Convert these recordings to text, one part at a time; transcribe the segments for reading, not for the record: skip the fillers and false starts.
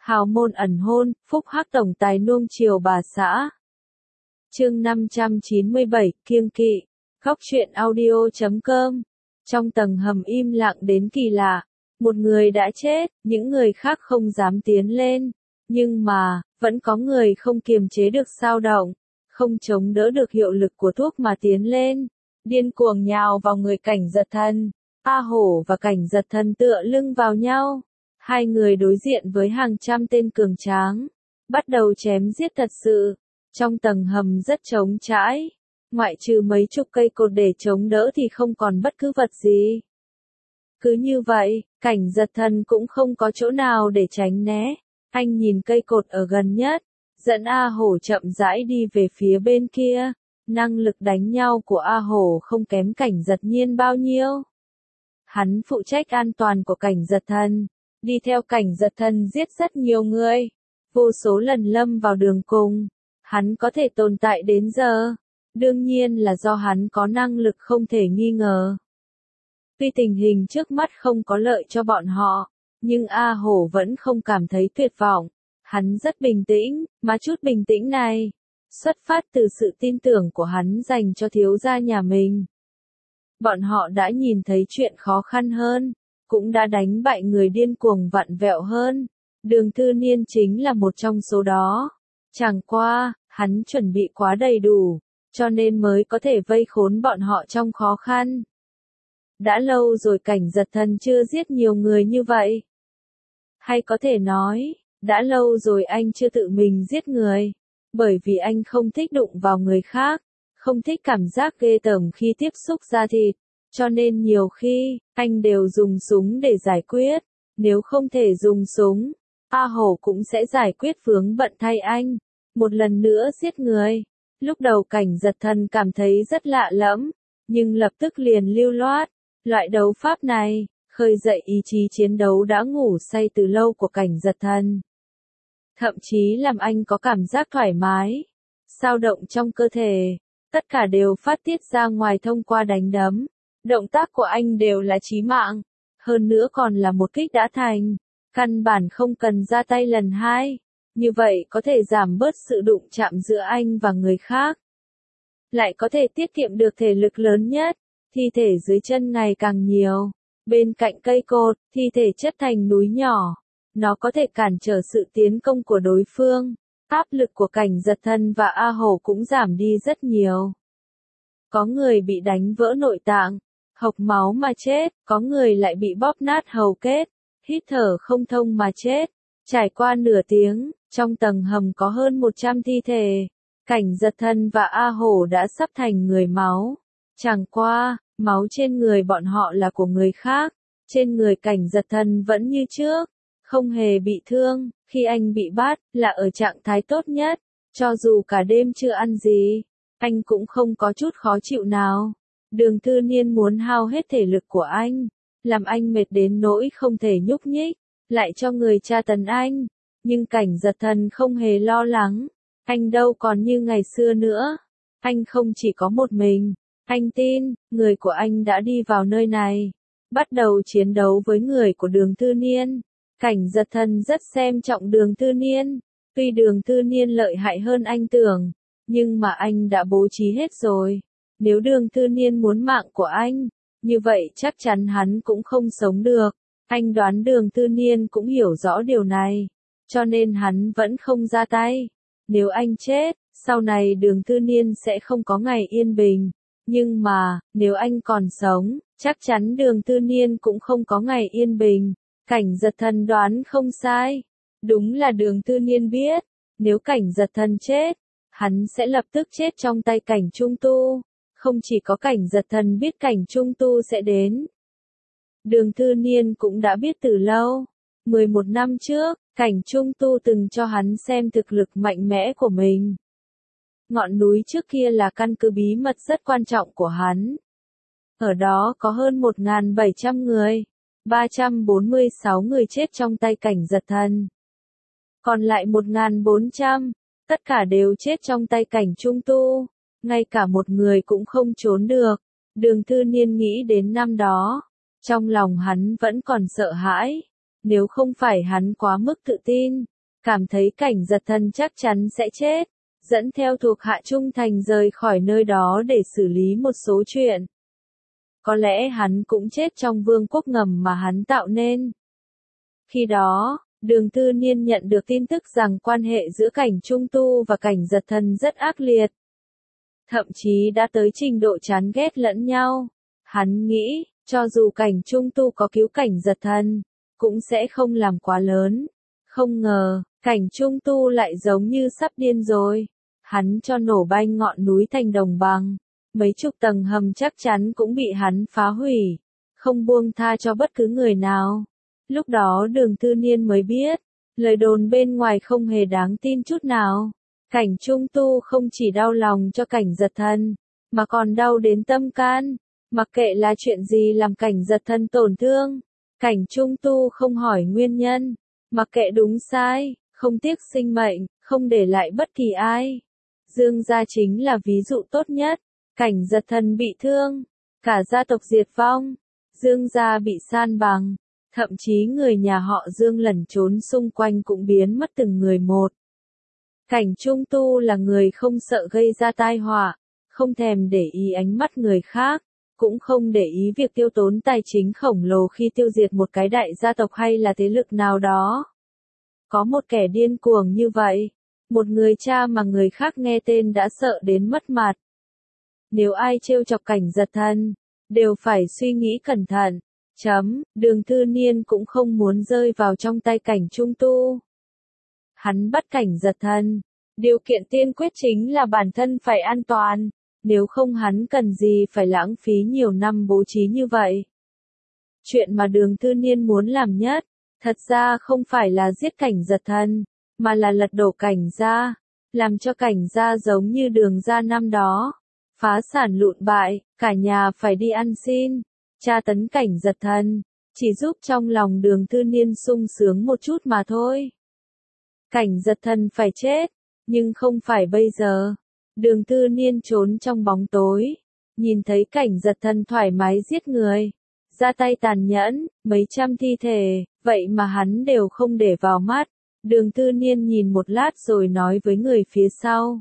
Hào môn ẩn hôn, phúc hắc tổng tài nuông chiều bà xã. Chương 597, kiêng kỵ. Góc truyện audio.com. Trong tầng hầm im lặng đến kỳ lạ, một người đã chết, những người khác không dám tiến lên, nhưng mà, vẫn có người không kiềm chế được dao động, không chống đỡ được hiệu lực của thuốc mà tiến lên, điên cuồng nhào vào người Cảnh Giật Thần. A Hổ và Cảnh Giật Thần tựa lưng vào nhau, hai người đối diện với hàng trăm tên cường tráng, bắt đầu chém giết thật sự. Trong tầng hầm rất trống trải, ngoại trừ mấy chục cây cột để chống đỡ thì không còn bất cứ vật gì. Cứ như vậy, Cảnh Giật Thần cũng không có chỗ nào để tránh né. Anh nhìn cây cột ở gần nhất, dẫn A Hổ chậm rãi đi về phía bên kia. Năng lực đánh nhau của A Hổ không kém Cảnh Giật Nhiên bao nhiêu. Hắn phụ trách an toàn của Cảnh Giật Thần, đi theo Cảnh Giật Thần giết rất nhiều người, vô số lần lâm vào đường cùng. Hắn có thể tồn tại đến giờ, đương nhiên là do hắn có năng lực không thể nghi ngờ. Tuy tình hình trước mắt không có lợi cho bọn họ, nhưng A Hổ vẫn không cảm thấy tuyệt vọng. Hắn rất bình tĩnh, mà chút bình tĩnh này xuất phát từ sự tin tưởng của hắn dành cho thiếu gia nhà mình. Bọn họ đã nhìn thấy chuyện khó khăn hơn, cũng đã đánh bại người điên cuồng vặn vẹo hơn. Đường Thư Niên chính là một trong số đó. Chẳng qua, hắn chuẩn bị quá đầy đủ, cho nên mới có thể vây khốn bọn họ trong khó khăn. Đã lâu rồi Cảnh Giật Thần chưa giết nhiều người như vậy. Hay có thể nói, đã lâu rồi anh chưa tự mình giết người, bởi vì anh không thích đụng vào người khác, không thích cảm giác ghê tởm khi tiếp xúc da thịt, cho nên nhiều khi, anh đều dùng súng để giải quyết. Nếu không thể dùng súng, A Hổ cũng sẽ giải quyết vướng bận thay anh. Một lần nữa giết người. Lúc đầu Cảnh Giật Thần cảm thấy rất lạ lẫm, nhưng lập tức liền lưu loát. Loại đấu pháp này, khơi dậy ý chí chiến đấu đã ngủ say từ lâu của Cảnh Giật Thần. Thậm chí làm anh có cảm giác thoải mái, dao động trong cơ thể, tất cả đều phát tiết ra ngoài thông qua đánh đấm. Động tác của anh đều là chí mạng, hơn nữa còn là một kích đã thành, căn bản không cần ra tay lần hai. Như vậy có thể giảm bớt sự đụng chạm giữa anh và người khác, lại có thể tiết kiệm được thể lực lớn nhất. Thi thể dưới chân ngày càng nhiều, bên cạnh cây cột, thi thể chất thành núi nhỏ. Nó có thể cản trở sự tiến công của đối phương. Áp lực của Cảnh Giật Thần và A Hổ cũng giảm đi rất nhiều. Có người bị đánh vỡ nội tạng, hộc máu mà chết, có người lại bị bóp nát hầu kết, hít thở không thông mà chết. Trải qua nửa tiếng, trong tầng hầm có hơn 100 thi thể. Cảnh Giật Thần và A Hổ đã sắp thành người máu. Chẳng qua, máu trên người bọn họ là của người khác. Trên người Cảnh Giật Thần vẫn như trước, không hề bị thương. Khi anh bị bắt, là ở trạng thái tốt nhất. Cho dù cả đêm chưa ăn gì, anh cũng không có chút khó chịu nào. Đường Thư Niên muốn hao hết thể lực của anh, làm anh mệt đến nỗi không thể nhúc nhích, lại cho người tra tấn anh. Nhưng Cảnh Giật Thần không hề lo lắng, anh đâu còn như ngày xưa nữa. Anh không chỉ có một mình, anh tin, người của anh đã đi vào nơi này, bắt đầu chiến đấu với người của Đường Thư Niên. Cảnh Giật Thần rất xem trọng Đường Thư Niên, tuy Đường Thư Niên lợi hại hơn anh tưởng, nhưng mà anh đã bố trí hết rồi. Nếu Đường Thư Niên muốn mạng của anh, như vậy chắc chắn hắn cũng không sống được. Anh đoán Đường Thư Niên cũng hiểu rõ điều này, cho nên hắn vẫn không ra tay. Nếu anh chết, sau này Đường Thư Niên sẽ không có ngày yên bình. Nhưng mà, nếu anh còn sống, chắc chắn Đường Thư Niên cũng không có ngày yên bình. Cảnh Giật Thần đoán không sai. Đúng là Đường Thư Niên biết, nếu Cảnh Giật Thần chết, hắn sẽ lập tức chết trong tay Cảnh Trung Tu. Không chỉ có Cảnh Giật Thần biết Cảnh Trung Tu sẽ đến, Đường Thư Niên cũng đã biết từ lâu. 11 năm trước, Cảnh Trung Tu từng cho hắn xem thực lực mạnh mẽ của mình. Ngọn núi trước kia là căn cứ bí mật rất quan trọng của hắn. Ở đó có hơn 1.700 người, 346 người chết trong tay Cảnh Giật Thần. Còn lại 1.400, tất cả đều chết trong tay Cảnh Trung Tu. Ngay cả một người cũng không trốn được. Đường Thư Niên nghĩ đến năm đó, trong lòng hắn vẫn còn sợ hãi. Nếu không phải hắn quá mức tự tin, cảm thấy Cảnh Giật Thần chắc chắn sẽ chết, dẫn theo thuộc hạ trung thành rời khỏi nơi đó để xử lý một số chuyện. Có lẽ hắn cũng chết trong vương quốc ngầm mà hắn tạo nên. Khi đó, Đường Tư Niên nhận được tin tức rằng quan hệ giữa Cảnh Trung Tu và Cảnh Giật Thần rất ác liệt. Thậm chí đã tới trình độ chán ghét lẫn nhau. Hắn nghĩ, cho dù Cảnh Trung Tu có cứu Cảnh Giật Thần, cũng sẽ không làm quá lớn. Không ngờ, Cảnh Trung Tu lại giống như sắp điên rồi. Hắn cho nổ banh ngọn núi thành đồng bằng. Mấy chục tầng hầm chắc chắn cũng bị hắn phá hủy. Không buông tha cho bất cứ người nào. Lúc đó Đường Tư Niên mới biết, lời đồn bên ngoài không hề đáng tin chút nào. Cảnh Trung Tu không chỉ đau lòng cho Cảnh Giật Thần, mà còn đau đến tâm can. Mặc kệ là chuyện gì làm Cảnh Giật Thần tổn thương, Cảnh Trung Tu không hỏi nguyên nhân, mặc kệ đúng sai, không tiếc sinh mệnh, không để lại bất kỳ ai. Dương gia chính là ví dụ tốt nhất. Cảnh Giật Thần bị thương, cả gia tộc diệt vong, Dương gia bị san bằng, thậm chí người nhà họ Dương lẩn trốn xung quanh cũng biến mất từng người một. Cảnh Trung Tu là người không sợ gây ra tai họa, không thèm để ý ánh mắt người khác, cũng không để ý việc tiêu tốn tài chính khổng lồ khi tiêu diệt một cái đại gia tộc hay là thế lực nào đó. Có một kẻ điên cuồng như vậy, một người cha mà người khác nghe tên đã sợ đến mất mặt. Nếu ai trêu chọc Cảnh Giật Thần, đều phải suy nghĩ cẩn thận. Đường Tư Niên cũng không muốn rơi vào trong tay Cảnh Trung Tu. Hắn bắt Cảnh Giật Thần, điều kiện tiên quyết chính là bản thân phải an toàn, nếu không hắn cần gì phải lãng phí nhiều năm bố trí như vậy. Chuyện mà Đường Tư Niên muốn làm nhất, thật ra không phải là giết Cảnh Giật Thần, mà là lật đổ Cảnh gia, làm cho Cảnh gia giống như Đường gia năm đó, phá sản lụn bại, cả nhà phải đi ăn xin, tra tấn Cảnh Giật Thần, chỉ giúp trong lòng Đường Tư Niên sung sướng một chút mà thôi. Cảnh Giật Thần phải chết, nhưng không phải bây giờ. Đường Tư Niên trốn trong bóng tối, nhìn thấy Cảnh Giật Thần thoải mái giết người, ra tay tàn nhẫn, mấy trăm thi thể, vậy mà hắn đều không để vào mắt. Đường Tư Niên nhìn một lát rồi nói với người phía sau.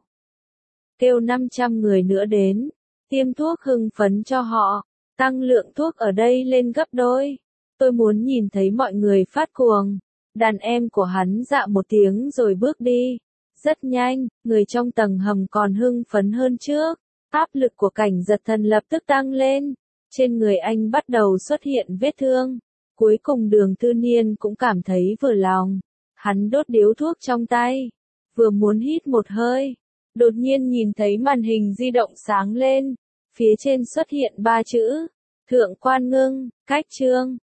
Kêu 500 người nữa đến, tiêm thuốc hưng phấn cho họ, tăng lượng thuốc ở đây lên gấp đôi. Tôi muốn nhìn thấy mọi người phát cuồng. Đàn em của hắn dạ một tiếng rồi bước đi. Rất nhanh, người trong tầng hầm còn hưng phấn hơn trước. Áp lực của Cảnh Giật Thần lập tức tăng lên. Trên người anh bắt đầu xuất hiện vết thương. Cuối cùng Đường Tư Niên cũng cảm thấy vừa lòng. Hắn đốt điếu thuốc trong tay. Vừa muốn hít một hơi. Đột nhiên nhìn thấy màn hình di động sáng lên. Phía trên xuất hiện 3 chữ. Thượng Quan Ngưng, cách chương.